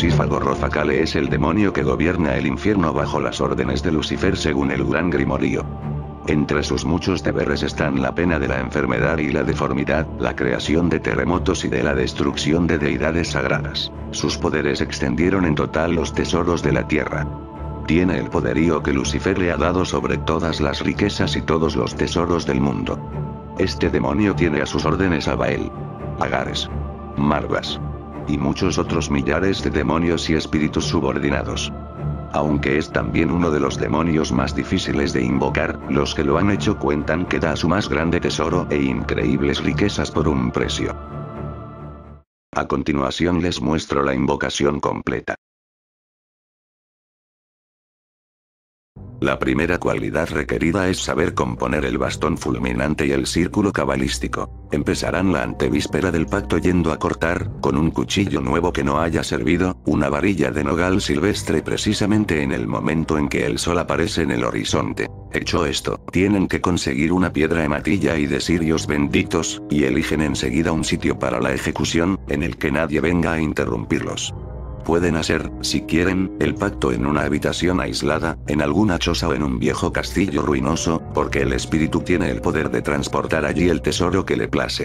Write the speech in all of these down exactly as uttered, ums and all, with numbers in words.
Lucífago Rofacale es el demonio que gobierna el infierno bajo las órdenes de Lucifer según el Gran Grimorio. Entre sus muchos deberes están la pena de la enfermedad y la deformidad, la creación de terremotos y de la destrucción de deidades sagradas. Sus poderes extendieron en total los tesoros de la tierra. Tiene el poderío que Lucifer le ha dado sobre todas las riquezas y todos los tesoros del mundo. Este demonio tiene a sus órdenes a Baal, Agares, Marvas y muchos otros millares de demonios y espíritus subordinados. Aunque es también uno de los demonios más difíciles de invocar, los que lo han hecho cuentan que da su más grande tesoro e increíbles riquezas por un precio. A continuación les muestro la invocación completa. La primera cualidad requerida es saber componer el bastón fulminante y el círculo cabalístico. Empezarán la antevíspera del pacto yendo a cortar, con un cuchillo nuevo que no haya servido, una varilla de nogal silvestre precisamente en el momento en que el sol aparece en el horizonte. Hecho esto, tienen que conseguir una piedra hematilla y de cirios benditos, y eligen enseguida un sitio para la ejecución, en el que nadie venga a interrumpirlos. Pueden hacer, si quieren, el pacto en una habitación aislada, en alguna choza o en un viejo castillo ruinoso, porque el espíritu tiene el poder de transportar allí el tesoro que le place.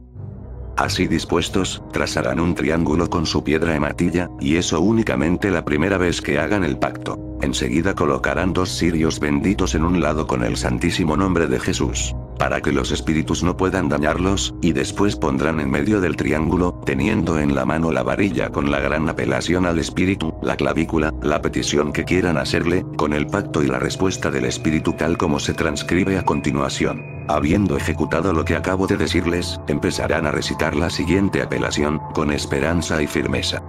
Así dispuestos, trazarán un triángulo con su piedra hematilla, y eso únicamente la primera vez que hagan el pacto. Enseguida colocarán dos cirios benditos en un lado con el santísimo nombre de Jesús, para que los espíritus no puedan dañarlos, y después pondrán en medio del triángulo, teniendo en la mano la varilla con la gran apelación al espíritu, la clavícula, la petición que quieran hacerle, con el pacto y la respuesta del espíritu tal como se transcribe a continuación. Habiendo ejecutado lo que acabo de decirles, empezarán a recitar la siguiente apelación, con esperanza y firmeza.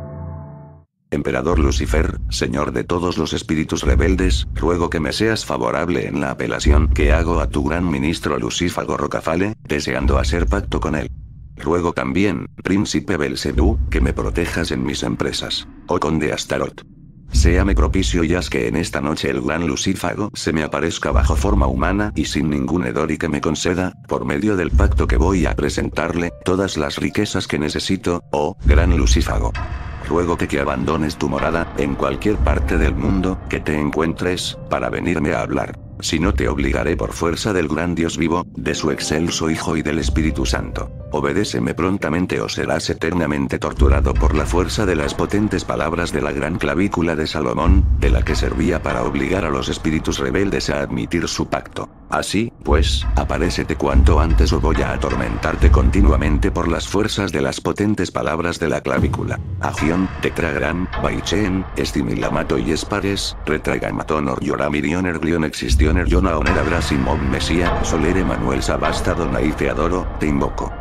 Emperador Lucifer, Señor de todos los espíritus rebeldes, ruego que me seas favorable en la apelación que hago a tu gran ministro Lucífago Rocafale, deseando hacer pacto con él. Ruego también, Príncipe Belcebú, que me protejas en mis empresas. Oh Conde Astarot. Séame propicio y haz que en esta noche el gran Lucífago se me aparezca bajo forma humana y sin ningún hedor y que me conceda, por medio del pacto que voy a presentarle, todas las riquezas que necesito, oh, gran Lucífago. Ruego que, que abandones tu morada, en cualquier parte del mundo que te encuentres, para venirme a hablar. Si no te obligaré por fuerza del gran Dios vivo, de su excelso Hijo y del Espíritu Santo. Obedéceme prontamente o serás eternamente torturado por la fuerza de las potentes palabras de la gran clavícula de Salomón, de la que servía para obligar a los espíritus rebeldes a admitir su pacto. Así, pues, aparécete cuanto antes o voy a atormentarte continuamente por las fuerzas de las potentes palabras de la clavícula. Agión, Tetragram, Baichen, Estimilamato y Espares, Retragamaton or Yoramirion Erglion Existioner Yona Onera Brasimov Mesía, Solere Manuel Sabasta Donai Feadoro, te invoco.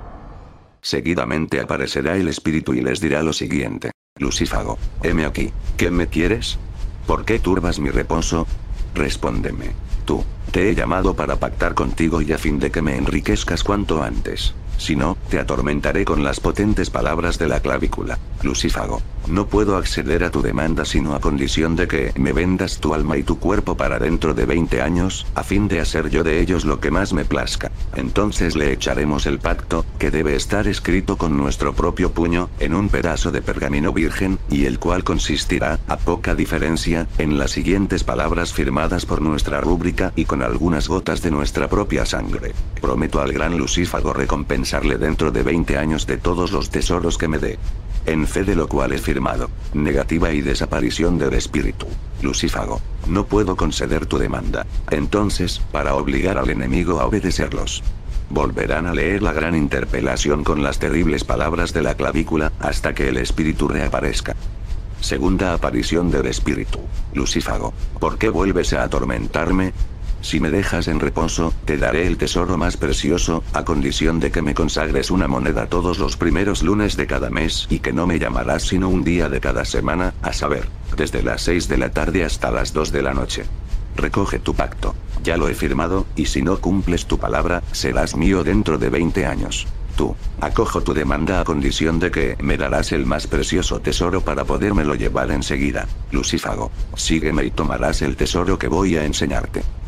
Seguidamente aparecerá el espíritu y les dirá lo siguiente. Lucífago, heme aquí, ¿qué me quieres? ¿Por qué turbas mi reposo? Respóndeme. Tú, te he llamado para pactar contigo y a fin de que me enriquezcas cuanto antes. Si no, te atormentaré con las potentes palabras de la clavícula. Lucífago, no puedo acceder a tu demanda sino a condición de que me vendas tu alma y tu cuerpo para dentro de veinte años, a fin de hacer yo de ellos lo que más me plazca. Entonces le echaremos el pacto, que debe estar escrito con nuestro propio puño, en un pedazo de pergamino virgen, y el cual consistirá, a poca diferencia, en las siguientes palabras firmadas por nuestra rúbrica y con algunas gotas de nuestra propia sangre. Prometo al gran Lucífago recompensarle dentro de veinte años de todos los tesoros que me dé. En fe de lo cual he firmado. Negativa y desaparición del espíritu. Lucífago, no puedo conceder tu demanda. Entonces, para obligar al enemigo a obedecerlos. Volverán a leer la gran interpelación con las terribles palabras de la clavícula, hasta que el espíritu reaparezca. Segunda aparición del espíritu. Lucífago, ¿por qué vuelves a atormentarme? Si me dejas en reposo, te daré el tesoro más precioso, a condición de que me consagres una moneda todos los primeros lunes de cada mes y que no me llamarás sino un día de cada semana, a saber, desde las seis de la tarde hasta las dos de la noche. Recoge tu pacto. Ya lo he firmado, y si no cumples tu palabra, serás mío dentro de veinte años. Tú, acojo tu demanda a condición de que me darás el más precioso tesoro para podérmelo llevar enseguida. Lucífago, sígueme y tomarás el tesoro que voy a enseñarte.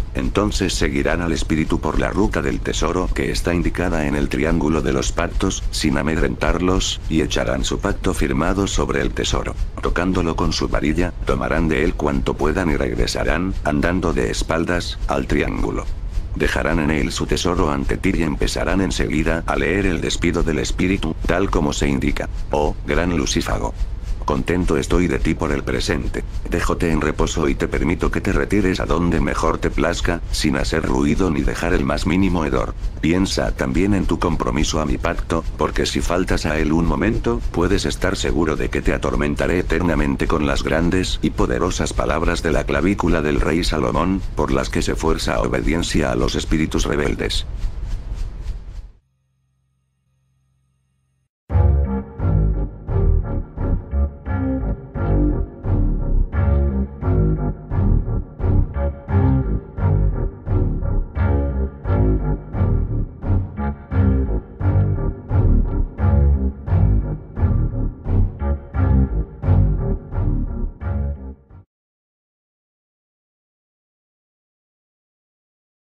Entonces seguirán al espíritu por la ruta del tesoro que está indicada en el triángulo de los pactos, sin amedrentarlos, y echarán su pacto firmado sobre el tesoro. Tocándolo con su varilla, tomarán de él cuanto puedan y regresarán, andando de espaldas, al triángulo. Dejarán en él su tesoro ante ti y empezarán enseguida a leer el despido del espíritu, tal como se indica. Oh, gran lucífago. Contento estoy de ti por el presente. Déjote en reposo y te permito que te retires a donde mejor te plazca, sin hacer ruido ni dejar el más mínimo hedor. Piensa también en tu compromiso a mi pacto, porque si faltas a él un momento, puedes estar seguro de que te atormentaré eternamente con las grandes y poderosas palabras de la clavícula del rey Salomón, por las que se fuerza a obediencia a los espíritus rebeldes.